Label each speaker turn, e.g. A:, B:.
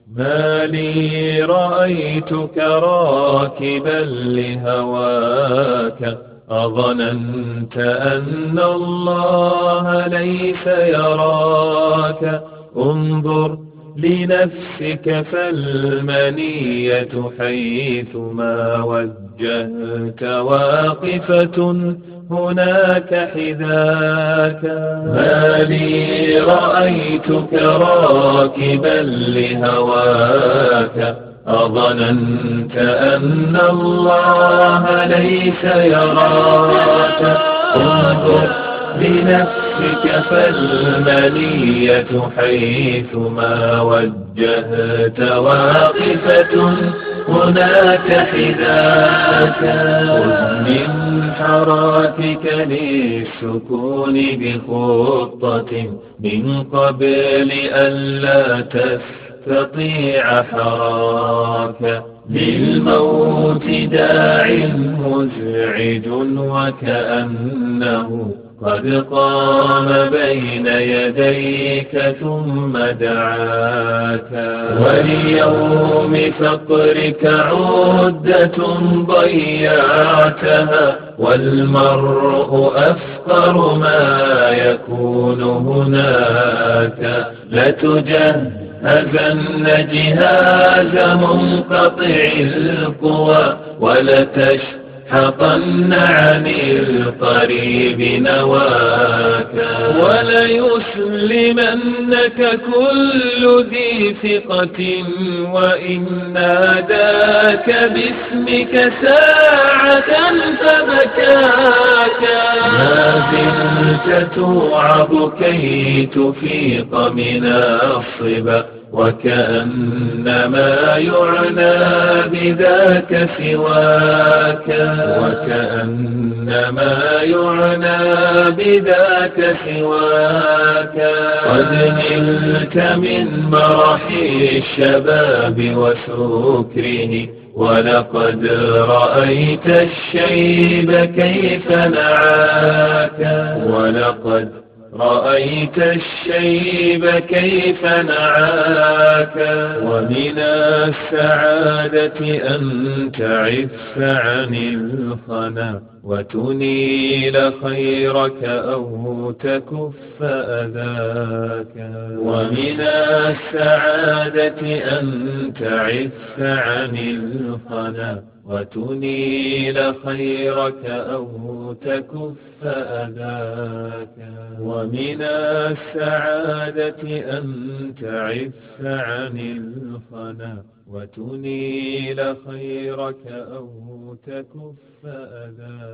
A: ما لي رأيتك راكبا لهواك أظننت أن الله ليس يراك انظر لنفسك فالمنية حيثما وجهت واقفة هناك حذاك. ما لي رأيتك راكبا لهواك أظننت أن الله ليس يراك انظر لنفسك فالمنية حيثما وجهت واقفة هناك حذاك. خذ من حركك للسكون بخطة من قبل ألا تستطيع حراك للموت داع مزعج وكأنه قد قام بين يديك ثم دعاك. وليوم فقرك عدة ضيعتها والمرء أفقر ما يكون هناك. لتجهزن جهاز منقطع القوى ولتشحطن عن القريب نواك. وليسلمنك كل ذي ثقة وإن ناداك باسمك ساعة فبكاك. ما زلت توعظ كي تفيق من الصبا وكأنما يعنى بذاك سواك. وكأنما يعنى بذاك سواك. قد نلت من مرح الشباب وسكره ولقد رأيت الشيب كيف نعاك. ولقد رأيت الشيب كيف نعاك. ومن السعادة أن تعف عن الخنا وتنيل خيرك أو تكف أذاك. ومن السعادة أن تعف عن الخنا وتنيل خيرك أو تكف أذاك. ومن السعادة أن تعف عن الخنا وتنيل خيرك أو تكف أذاك.